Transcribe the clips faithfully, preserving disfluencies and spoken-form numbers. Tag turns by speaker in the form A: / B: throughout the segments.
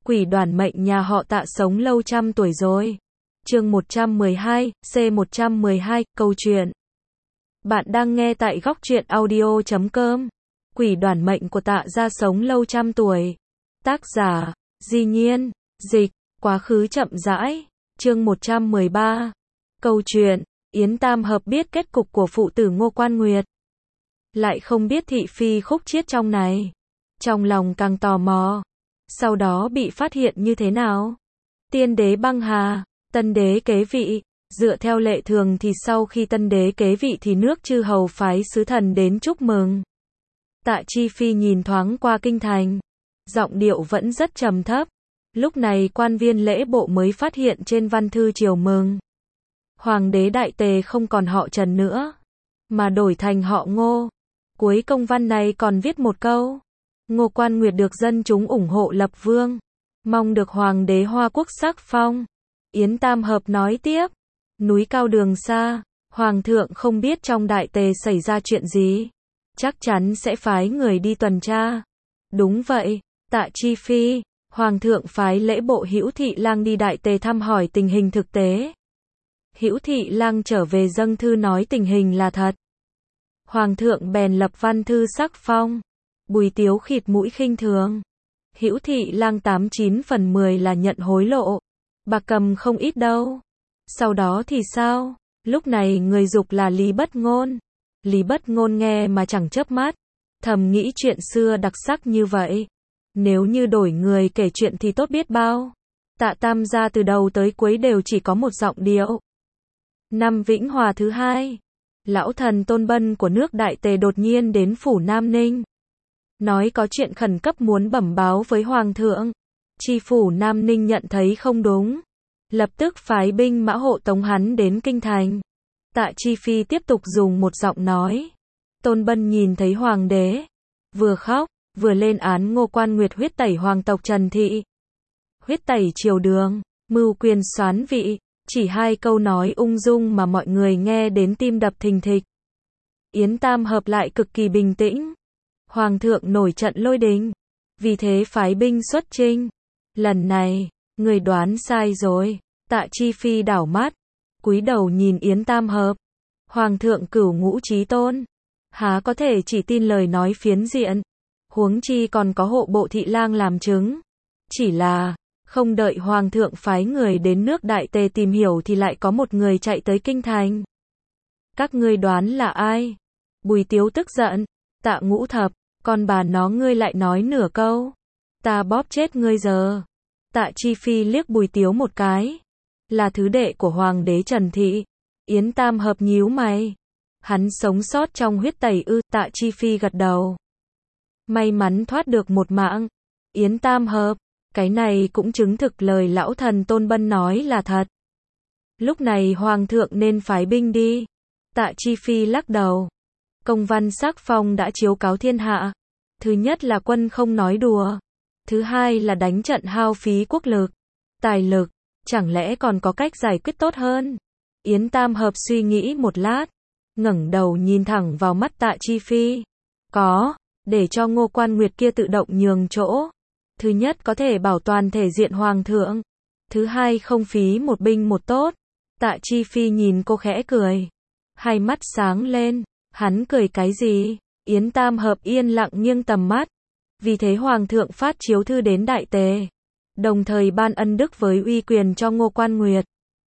A: Quỷ đoản mệnh nhà họ Tạ sống lâu trăm tuổi rồi. Chương một trăm mười hai, C một trăm mười hai, câu chuyện. Bạn đang nghe tại góc truyện audio chấm com. Quỷ đoản mệnh của Tạ gia sống lâu trăm tuổi. Tác giả, Di Nhiên, dịch, quá khứ chậm rãi. Chương một trăm mười ba. Câu chuyện, Yến Tam Hợp biết kết cục của phụ tử Ngô Quan Nguyệt. Lại không biết thị phi khúc chiết trong này. Trong lòng càng tò mò. Sau đó bị phát hiện như thế nào? Tiên đế băng hà, tân đế kế vị. Dựa theo lệ thường thì sau khi tân đế kế vị thì nước chư hầu phái sứ thần đến chúc mừng. Tạ Chi Phi nhìn thoáng qua kinh thành. Giọng điệu vẫn rất trầm thấp. Lúc này quan viên lễ bộ mới phát hiện trên văn thư chiều mừng. Hoàng đế đại tề không còn họ Trần nữa, mà đổi thành họ Ngô. Cuối công văn này còn viết một câu. Ngô Quan Nguyệt được dân chúng ủng hộ lập vương. Mong được hoàng đế Hoa Quốc sắc phong. Yến Tam Hợp nói tiếp. Núi cao đường xa, hoàng thượng không biết trong đại tề xảy ra chuyện gì. Chắc chắn sẽ phái người đi tuần tra. Đúng vậy, Tạ Chi Phi. Hoàng thượng phái lễ bộ Hữu Thị Lang đi đại tề thăm hỏi tình hình thực tế. Hữu Thị Lang trở về dâng thư nói tình hình là thật. Hoàng thượng bèn lập văn thư sắc phong. Bùi Tiếu khịt mũi khinh thường. Hữu Thị Lang tám chín phần mười là nhận hối lộ. Bạc cầm không ít đâu. Sau đó thì sao? Lúc này người dục là Lý Bất Ngôn. Lý Bất Ngôn nghe mà chẳng chớp mắt. Thầm nghĩ chuyện xưa đặc sắc như vậy. Nếu như đổi người kể chuyện thì tốt biết bao. Tạ Tam gia từ đầu tới cuối đều chỉ có một giọng điệu. Năm Vĩnh Hòa thứ hai. Lão thần Tôn Bân của nước Đại Tề đột nhiên đến phủ Nam Ninh. Nói có chuyện khẩn cấp muốn bẩm báo với Hoàng thượng. Tri phủ Nam Ninh nhận thấy không đúng. Lập tức phái binh mã hộ tống hắn đến kinh thành. Tạ Chi Phi tiếp tục dùng một giọng nói. Tôn Bân nhìn thấy Hoàng đế. Vừa khóc, vừa lên án Ngô Quan Nguyệt huyết tẩy hoàng tộc Trần Thị. Huyết tẩy triều đường, mưu quyền soán vị. Chỉ hai câu nói ung dung mà mọi người nghe đến tim đập thình thịch. Yến Tam Hợp lại cực kỳ bình tĩnh. Hoàng thượng nổi trận lôi đình. Vì thế phái binh xuất chinh. Lần này, người đoán sai rồi. Tạ Chi Phi đảo mắt. Cúi đầu nhìn Yến Tam Hợp. Hoàng thượng cửu ngũ chí tôn. Há có thể chỉ tin lời nói phiến diện. Huống chi còn có hộ bộ thị lang làm chứng. Chỉ là, không đợi Hoàng thượng phái người đến nước Đại Tề tìm hiểu thì lại có một người chạy tới kinh thành. Các ngươi đoán là ai? Bùi Tiếu tức giận. Tạ Ngũ Thập, con bà nó ngươi lại nói nửa câu. Ta bóp chết ngươi giờ. Tạ Chi Phi liếc Bùi Tiếu một cái. Là thứ đệ của Hoàng đế Trần Thị. Yến Tam Hợp nhíu mày. Hắn sống sót trong huyết tẩy ư? Tạ Chi Phi gật đầu. May mắn thoát được một mạng. Yến Tam Hợp, cái này cũng chứng thực lời lão thần Tôn Bân nói là thật. Lúc này Hoàng thượng nên phái binh đi. Tạ Chi Phi lắc đầu. Công văn sắc phong đã chiếu cáo thiên hạ. Thứ nhất là quân không nói đùa. Thứ hai là đánh trận hao phí quốc lực, tài lực. Chẳng lẽ còn có cách giải quyết tốt hơn? Yến Tam Hợp suy nghĩ một lát. Ngẩng đầu nhìn thẳng vào mắt Tạ Chi Phi. Có, để cho Ngô Quan Nguyệt kia tự động nhường chỗ. Thứ nhất có thể bảo toàn thể diện Hoàng thượng. Thứ hai không phí một binh một tốt. Tạ Chi Phi nhìn cô khẽ cười. Hai mắt sáng lên. Hắn cười cái gì? Yến Tam Hợp yên lặng nghiêng tầm mắt. Vì thế Hoàng thượng phát chiếu thư đến Đại Tề. Đồng thời ban ân đức với uy quyền cho Ngô Quan Nguyệt.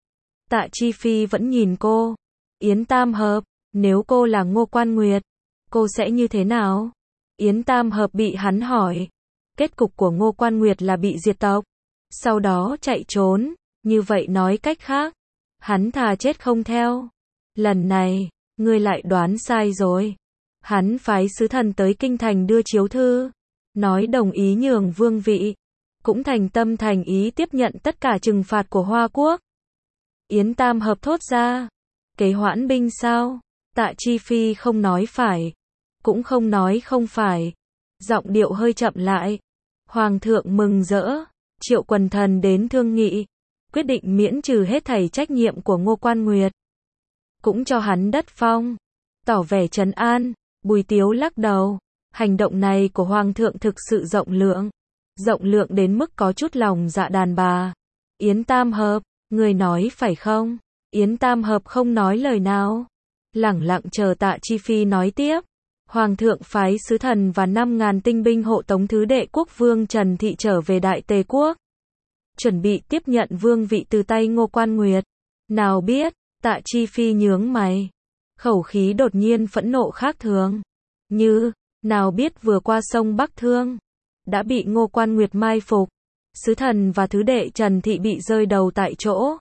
A: Tạ Chi Phi vẫn nhìn cô. Yến Tam Hợp, nếu cô là Ngô Quan Nguyệt, cô sẽ như thế nào? Yến Tam Hợp bị hắn hỏi. Kết cục của Ngô Quan Nguyệt là bị diệt tộc. Sau đó chạy trốn. Như vậy nói cách khác. Hắn thà chết không theo. Lần này, ngươi lại đoán sai rồi. Hắn phái sứ thần tới kinh thành đưa chiếu thư. Nói đồng ý nhường vương vị. Cũng thành tâm thành ý tiếp nhận tất cả trừng phạt của Hoa Quốc. Yến Tam Hợp thốt ra. Kế hoãn binh sao? Tạ Chi Phi không nói phải. Cũng không nói không phải. Giọng điệu hơi chậm lại. Hoàng thượng mừng rỡ. Triệu quần thần đến thương nghị. Quyết định miễn trừ hết thảy trách nhiệm của Ngô Quan Nguyệt. Cũng cho hắn đất phong. Tỏ vẻ trấn an. Bùi Tiếu lắc đầu. Hành động này của Hoàng thượng thực sự rộng lượng. rộng lượng đến mức có chút lòng dạ đàn bà. Yến Tam Hợp, người nói phải không? Yến Tam Hợp không nói lời nào. Lẳng lặng chờ Tạ Chi Phi nói tiếp. Hoàng thượng phái sứ thần và năm ngàn tinh binh hộ tống thứ đệ quốc vương Trần Thị trở về Đại Tề Quốc. Chuẩn bị tiếp nhận vương vị từ tay Ngô Quan Nguyệt. Nào biết, Tạ Chi Phi nhướng mày. Khẩu khí đột nhiên phẫn nộ khác thường. Như, nào biết vừa qua sông Bắc Thương. Đã bị Ngô Quan Nguyệt mai phục. Sứ thần và thứ đệ Trần Thị bị rơi đầu tại chỗ.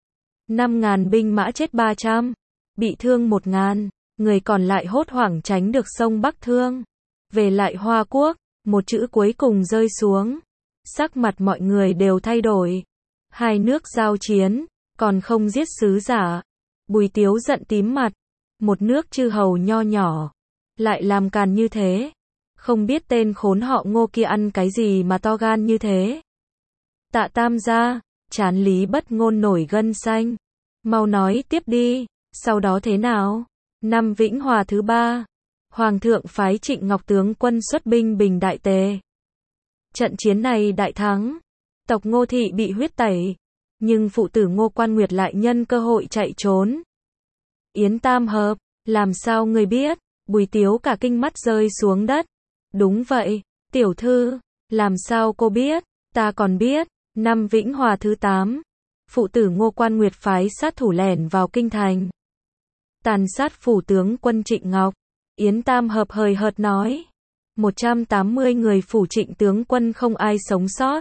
A: Năm ngàn binh mã chết ba trăm. Bị thương một ngàn. Người còn lại hốt hoảng tránh được sông Bắc Thương. Về lại Hoa Quốc, một chữ cuối cùng rơi xuống. Sắc mặt mọi người đều thay đổi. Hai nước giao chiến, còn không giết sứ giả. Bùi Tiếu giận tím mặt. Một nước chư hầu nho nhỏ. Lại làm càn như thế. Không biết tên khốn họ Ngô kia ăn cái gì mà to gan như thế. Tạ Tam gia, chán lý bất ngôn nổi gân xanh. Mau nói tiếp đi, sau đó thế nào? Năm Vĩnh Hòa thứ ba, Hoàng thượng phái Trịnh Ngọc tướng quân xuất binh bình Đại Tề. Trận chiến này đại thắng, tộc Ngô Thị bị huyết tẩy, nhưng phụ tử Ngô Quan Nguyệt lại nhân cơ hội chạy trốn. Yến Tam Hợp, làm sao người biết? Bùi Tiếu cả kinh mắt rơi xuống đất. Đúng vậy, tiểu thư, làm sao cô biết? Ta còn biết, năm Vĩnh Hòa thứ tám, phụ tử Ngô Quan Nguyệt phái sát thủ lẻn vào kinh thành. Tàn sát phủ tướng quân Trịnh Ngọc. Yến Tam Hợp hời hợt nói. một trăm tám mươi người phủ Trịnh tướng quân không ai sống sót.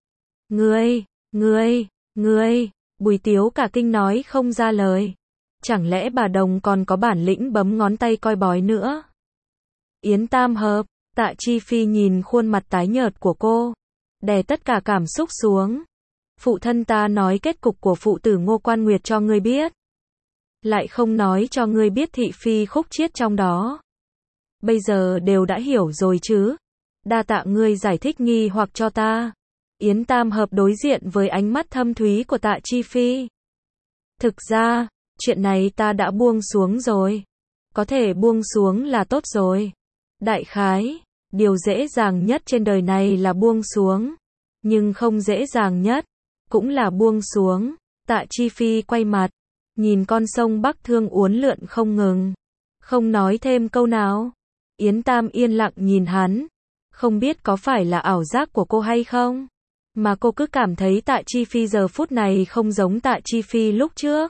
A: Ngươi, ngươi, ngươi, Bùi Tiếu cả kinh nói không ra lời. Chẳng lẽ bà Đồng còn có bản lĩnh bấm ngón tay coi bói nữa? Yến Tam Hợp, Tạ Chi Phi nhìn khuôn mặt tái nhợt của cô. Đè tất cả cảm xúc xuống. Phụ thân ta nói kết cục của phụ tử Ngô Quan Nguyệt cho ngươi biết. Lại không nói cho ngươi biết thị phi khúc chiết trong đó. Bây giờ đều đã hiểu rồi chứ. Đa tạ ngươi giải thích nghi hoặc cho ta. Yến Tam Hợp đối diện với ánh mắt thâm thúy của Tạ Chi Phi. Thực ra, chuyện này ta đã buông xuống rồi. Có thể buông xuống là tốt rồi. Đại khái, điều dễ dàng nhất trên đời này là buông xuống. Nhưng không dễ dàng nhất, cũng là buông xuống. Tạ Chi Phi quay mặt, nhìn con sông Bắc Thương uốn lượn không ngừng. Không nói thêm câu nào. Yến Tam yên lặng nhìn hắn. Không biết có phải là ảo giác của cô hay không? Mà cô cứ cảm thấy Tạ Chi Phi giờ phút này không giống Tạ Chi Phi lúc trước.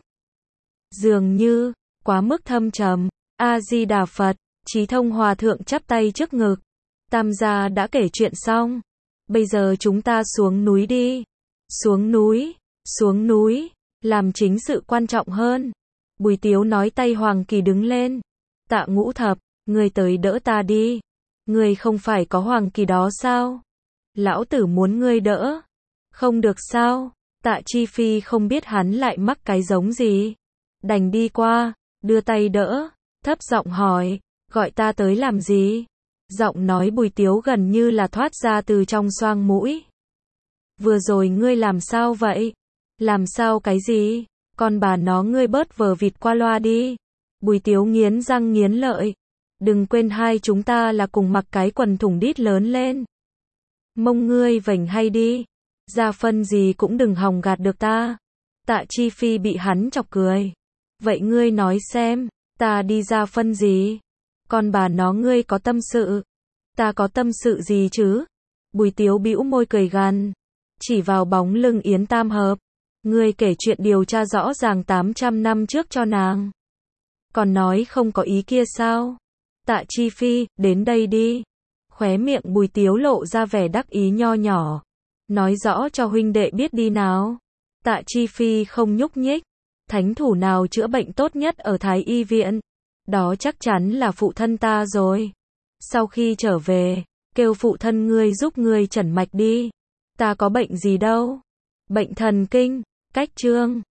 A: Dường như, quá mức thâm trầm. A-di-đà Phật, Chí Thông Hòa Thượng chắp tay trước ngực. Tam gia đã kể chuyện xong. Bây giờ chúng ta xuống núi đi. Xuống núi, xuống núi, làm chính sự quan trọng hơn. Bùi Tiếu nói tay Hoàng Kỳ đứng lên. Tạ Ngũ Thập, người tới đỡ ta đi. Người không phải có Hoàng Kỳ đó sao? Lão tử muốn ngươi đỡ. Không được sao? Tạ Chi Phi không biết hắn lại mắc cái giống gì. Đành đi qua, đưa tay đỡ, thấp giọng hỏi, gọi ta tới làm gì? Giọng nói Bùi Tiếu gần như là thoát ra từ trong xoang mũi. Vừa rồi ngươi làm sao vậy? Làm sao cái gì? Con bà nó ngươi bớt vờ vịt qua loa đi. Bùi Tiếu nghiến răng nghiến lợi. Đừng quên hai chúng ta là cùng mặc cái quần thủng đít lớn lên. Mông ngươi vểnh hay đi. Ra phân gì cũng đừng hòng gạt được ta. Tạ Chi Phi bị hắn chọc cười. Vậy ngươi nói xem, ta đi ra phân gì? Con bà nó ngươi có tâm sự. Ta có tâm sự gì chứ? Bùi Tiếu bĩu môi cười gằn. Chỉ vào bóng lưng Yến Tam Hợp. Ngươi kể chuyện điều tra rõ ràng tám trăm năm trước cho nàng. Còn nói không có ý kia sao? Tạ Chi Phi, đến đây đi. Khóe miệng Bùi Tiếu lộ ra vẻ đắc ý nho nhỏ. Nói rõ cho huynh đệ biết đi nào. Tạ Chi Phi không nhúc nhích. Thánh thủ nào chữa bệnh tốt nhất ở Thái Y viện? Đó chắc chắn là phụ thân ta rồi. Sau khi trở về, kêu phụ thân ngươi giúp ngươi chẩn mạch đi. Ta có bệnh gì đâu. Bệnh thần kinh, cách chương.